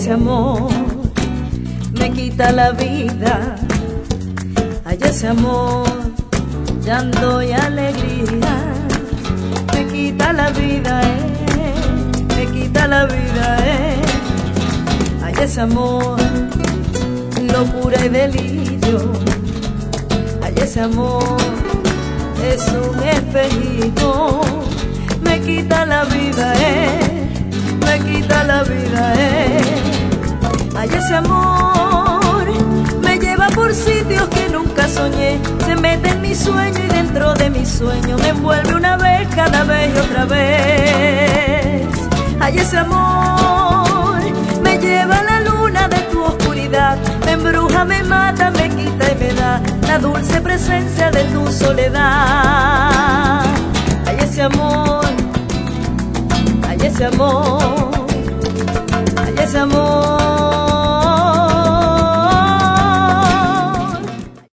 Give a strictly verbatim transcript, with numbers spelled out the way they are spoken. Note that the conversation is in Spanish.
ese amor me quita la vida. Ay, ese amor, llanto y alegría, me quita la vida, eh, me quita la vida, eh. Ay, ese amor, locura y delirio. Ay, ese amor es un espejito, me quita la vida, eh, me quita la vida, eh. Ay, ese amor me lleva por sitios que nunca soñé, se mete en mi sueño y dentro de mi sueño me envuelve una vez, cada vez y otra vez. Ay, ese amor me lleva a la luna de tu oscuridad, me embruja, me mata, me quita y me da la dulce presencia de tu soledad. Ay, ese amor, ay, ese amor, ay, ese amor.